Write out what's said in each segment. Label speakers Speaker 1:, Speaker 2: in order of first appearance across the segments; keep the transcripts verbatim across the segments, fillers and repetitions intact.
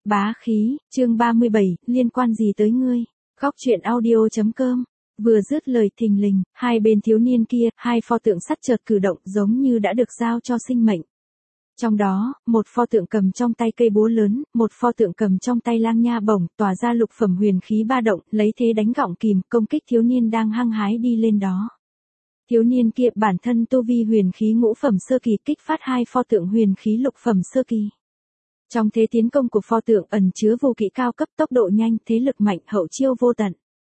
Speaker 1: Bá khí, chương ba mươi bảy, liên quan gì tới ngươi? Góc truyện audio.com. Vừa dứt lời thình lình, hai bên thiếu niên kia, hai pho tượng sắt chợt cử động giống như đã được giao cho sinh mệnh. Trong đó, một pho tượng cầm trong tay cây búa lớn, một pho tượng cầm trong tay lang nha bổng, tỏa ra lục phẩm huyền khí ba động, lấy thế đánh gọng kìm, công kích thiếu niên đang hăng hái đi lên đó. Thiếu niên kia bản thân tu vi huyền khí ngũ phẩm sơ kỳ, kích phát hai pho tượng huyền khí lục phẩm sơ kỳ. Trong thế tiến công của pho tượng ẩn chứa vô kỹ cao cấp, tốc độ nhanh, thế lực mạnh, hậu chiêu vô tận.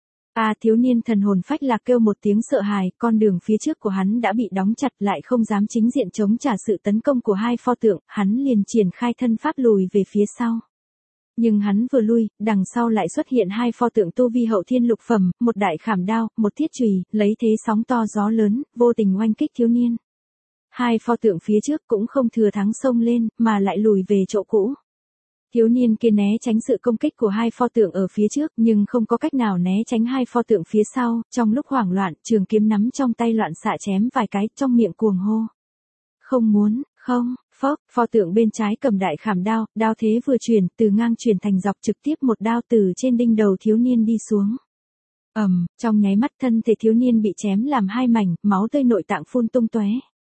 Speaker 1: À, thiếu niên thần hồn phách lạc kêu một tiếng sợ hãi, con đường phía trước của hắn đã bị đóng chặt, lại không dám chính diện chống trả sự tấn công của hai pho tượng, hắn liền triển khai thân pháp lùi về phía sau. Nhưng hắn vừa lui, đằng sau lại xuất hiện hai pho tượng tu vi hậu thiên lục phẩm, một đại khảm đao, một thiết chùy, lấy thế sóng to gió lớn, vô tình oanh kích thiếu niên. Hai pho tượng phía trước cũng không thừa thắng xông lên, mà lại lùi về chỗ cũ. Thiếu niên kia né tránh sự công kích của hai pho tượng ở phía trước, nhưng không có cách nào né tránh hai pho tượng phía sau, trong lúc hoảng loạn, trường kiếm nắm trong tay loạn xạ chém vài cái, trong miệng cuồng hô. Không muốn, không, phốc, pho tượng bên trái cầm đại khảm đao, đao thế vừa chuyển, từ ngang chuyển thành dọc, trực tiếp một đao từ trên đinh đầu thiếu niên đi xuống. Ầm, um, trong nháy mắt thân thể thiếu niên bị chém làm hai mảnh, máu tươi nội tạng phun tung tóe.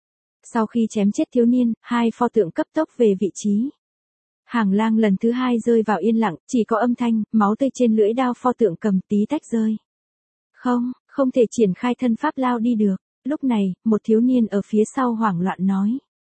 Speaker 1: Sau khi chém chết thiếu niên, hai pho tượng cấp tốc về vị trí. Hàng lang lần thứ hai rơi vào yên lặng, chỉ có âm thanh, máu tươi trên lưỡi đao pho tượng cầm tí tách rơi. Không, không thể triển khai thân pháp lao đi được. Lúc này, một thiếu niên ở phía sau hoảng loạn nói.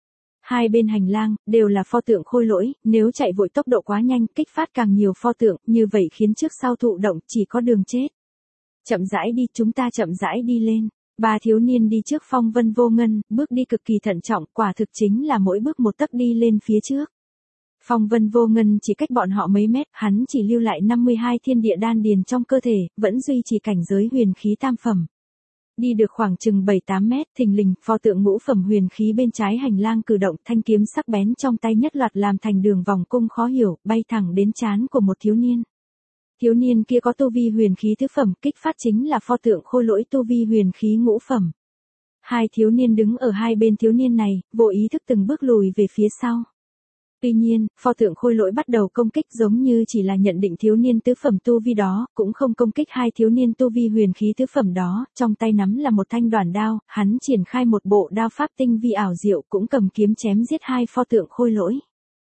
Speaker 1: Hai bên hành lang, đều là pho tượng khôi lỗi, nếu chạy vội tốc độ quá nhanh, kích phát càng nhiều pho tượng, như vậy khiến trước sau thụ động, chỉ có đường chết. Chậm rãi đi, chúng ta chậm rãi đi lên. Ba thiếu niên đi trước Phong Vân Vô Ngân, bước đi cực kỳ thận trọng, quả thực chính là mỗi bước một tấc đi lên phía trước. Phong Vân Vô Ngân chỉ cách bọn họ mấy mét, hắn chỉ lưu lại năm mươi hai thiên địa đan điền trong cơ thể, vẫn duy trì cảnh giới huyền khí tam phẩm. Đi được khoảng chừng bảy tám mét, thình lình, pho tượng ngũ phẩm huyền khí bên trái hành lang cử động, thanh kiếm sắc bén trong tay nhất loạt làm thành đường vòng cung khó hiểu, bay thẳng đến trán của một thiếu niên. Thiếu niên kia có tu vi huyền khí tứ phẩm, kích phát chính là pho tượng khôi lỗi tu vi huyền khí ngũ phẩm. Hai thiếu niên đứng ở hai bên thiếu niên này, vô ý thức từng bước lùi về phía sau. Tuy nhiên, pho tượng khôi lỗi bắt đầu công kích giống như chỉ là nhận định thiếu niên tứ phẩm tu vi đó, cũng không công kích hai thiếu niên tu vi huyền khí tứ phẩm đó, trong tay nắm là một thanh đoản đao, hắn triển khai một bộ đao pháp tinh vi ảo diệu, cũng cầm kiếm chém giết hai pho tượng khôi lỗi.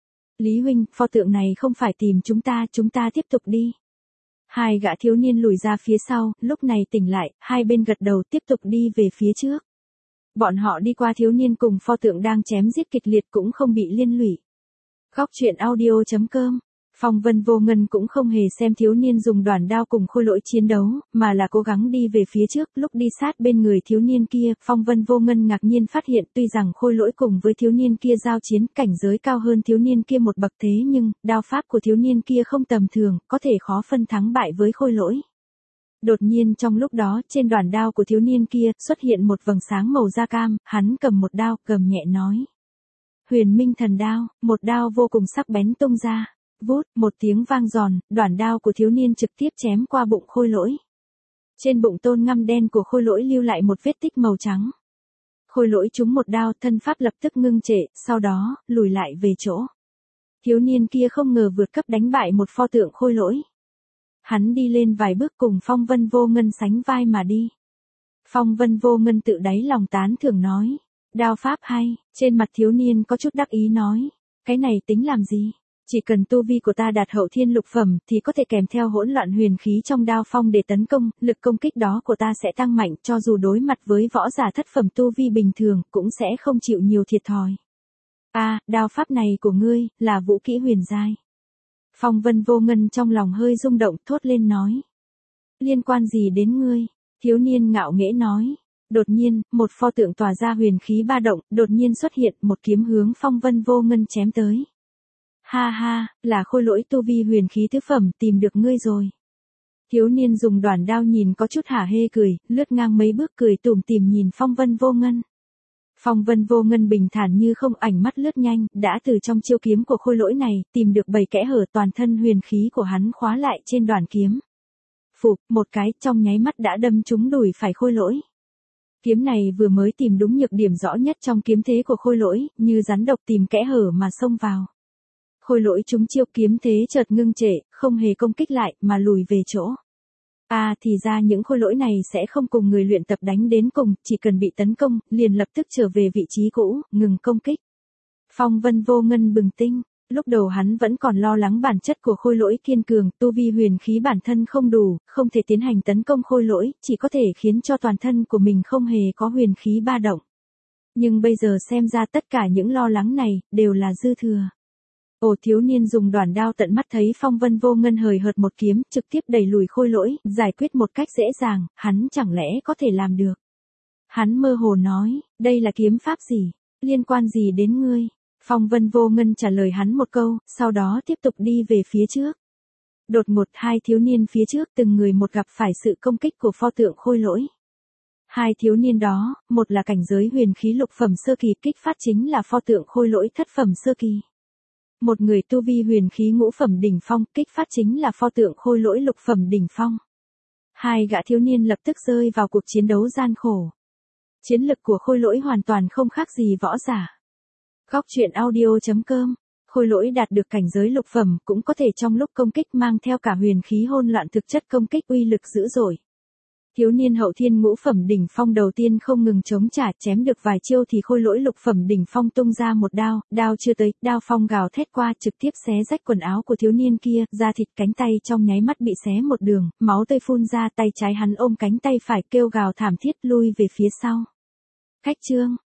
Speaker 1: Lý huynh, pho tượng này không phải tìm chúng ta, chúng ta tiếp tục đi. Hai gã thiếu niên lùi ra phía sau, lúc này tỉnh lại, hai bên gật đầu tiếp tục đi về phía trước. Bọn họ đi qua thiếu niên cùng pho tượng đang chém giết kịch liệt cũng không bị liên lụy. Góc truyện audio.com. Phong Vân Vô Ngân cũng không hề xem thiếu niên dùng đoản đao cùng khôi lỗi chiến đấu, mà là cố gắng đi về phía trước. Lúc đi sát bên người thiếu niên kia, Phong Vân Vô Ngân ngạc nhiên phát hiện tuy rằng khôi lỗi cùng với thiếu niên kia giao chiến, cảnh giới cao hơn thiếu niên kia một bậc, thế nhưng, đao pháp của thiếu niên kia không tầm thường, có thể khó phân thắng bại với khôi lỗi. Đột nhiên trong lúc đó, trên đoản đao của thiếu niên kia, xuất hiện một vầng sáng màu da cam, hắn cầm một đao, gầm nhẹ nói. Huyền Minh Thần Đao, một đao vô cùng sắc bén tung ra. Vút, một tiếng vang giòn, đoản đao của thiếu niên trực tiếp chém qua bụng khôi lỗi. Trên bụng tôn ngăm đen của khôi lỗi lưu lại một vết tích màu trắng. Khôi lỗi trúng một đao, thân pháp lập tức ngưng trệ, sau đó, lùi lại về chỗ. Thiếu niên kia không ngờ vượt cấp đánh bại một pho tượng khôi lỗi. Hắn đi lên vài bước cùng Phong Vân Vô Ngân sánh vai mà đi. Phong Vân Vô Ngân tự đáy lòng tán thưởng nói. Đao pháp hay, trên mặt thiếu niên có chút đắc ý nói. Cái này tính làm gì? Chỉ cần tu vi của ta đạt hậu thiên lục phẩm thì có thể kèm theo hỗn loạn huyền khí trong đao phong để tấn công, lực công kích đó của ta sẽ tăng mạnh, cho dù đối mặt với võ giả thất phẩm tu vi bình thường cũng sẽ không chịu nhiều thiệt thòi. À, đao pháp này của ngươi, là vũ kỹ huyền giai. Phong Vân Vô Ngân trong lòng hơi rung động, thốt lên nói. Liên quan gì đến ngươi? Thiếu niên ngạo nghễ nói. Đột nhiên, một pho tượng tỏa ra huyền khí ba động, đột nhiên xuất hiện, một kiếm hướng Phong Vân Vô Ngân chém tới. Ha ha, là khôi lỗi tu vi huyền khí tứ phẩm, tìm được ngươi rồi. Thiếu niên dùng đoản đao nhìn có chút hả hê cười, lướt ngang mấy bước cười tủm tỉm nhìn Phong Vân Vô Ngân. Phong Vân Vô Ngân bình thản như không, ảnh mắt lướt nhanh, đã từ trong chiêu kiếm của khôi lỗi này, tìm được bảy kẽ hở, toàn thân huyền khí của hắn khóa lại trên đoản kiếm. Phụp, một cái, trong nháy mắt đã đâm trúng đùi phải khôi lỗi. Kiếm này vừa mới tìm đúng nhược điểm rõ nhất trong kiếm thế của khôi lỗi, như rắn độc tìm kẽ hở mà xông vào. Khôi lỗi chúng chiêu kiếm thế chợt ngưng trệ, không hề công kích lại, mà lùi về chỗ. À thì ra những khôi lỗi này sẽ không cùng người luyện tập đánh đến cùng, chỉ cần bị tấn công, liền lập tức trở về vị trí cũ, ngừng công kích. Phong Vân Vô Ngân bừng tỉnh, lúc đầu hắn vẫn còn lo lắng bản chất của khôi lỗi kiên cường, tu vi huyền khí bản thân không đủ, không thể tiến hành tấn công khôi lỗi, chỉ có thể khiến cho toàn thân của mình không hề có huyền khí ba động. Nhưng bây giờ xem ra tất cả những lo lắng này, đều là dư thừa. Ồ thiếu niên dùng đoản đao tận mắt thấy Phong Vân Vô Ngân hời hợt một kiếm, trực tiếp đẩy lùi khôi lỗi, giải quyết một cách dễ dàng, hắn chẳng lẽ có thể làm được. Hắn mơ hồ nói, đây là kiếm pháp gì, liên quan gì đến ngươi? Phong Vân Vô Ngân trả lời hắn một câu, sau đó tiếp tục đi về phía trước. Đột ngột hai thiếu niên phía trước từng người một gặp phải sự công kích của pho tượng khôi lỗi. Hai thiếu niên đó, một là cảnh giới huyền khí lục phẩm sơ kỳ, kích phát chính là pho tượng khôi lỗi thất phẩm sơ kỳ. Một người tu vi huyền khí ngũ phẩm đỉnh phong, kích phát chính là pho tượng khôi lỗi lục phẩm đỉnh phong. Hai gã thiếu niên lập tức rơi vào cuộc chiến đấu gian khổ. Chiến lực của khôi lỗi hoàn toàn không khác gì võ giả. Góc truyện audio chấm com. Khôi lỗi đạt được cảnh giới lục phẩm cũng có thể trong lúc công kích mang theo cả huyền khí hỗn loạn, thực chất công kích uy lực dữ dội. Thiếu niên hậu thiên ngũ phẩm đỉnh phong đầu tiên không ngừng chống trả, chém được vài chiêu thì khôi lỗi lục phẩm đỉnh phong tung ra một đao, đao chưa tới, đao phong gào thét qua trực tiếp xé rách quần áo của thiếu niên kia, da thịt cánh tay trong nháy mắt bị xé một đường, máu tươi phun ra, tay trái hắn ôm cánh tay phải kêu gào thảm thiết lui về phía sau. Khách chương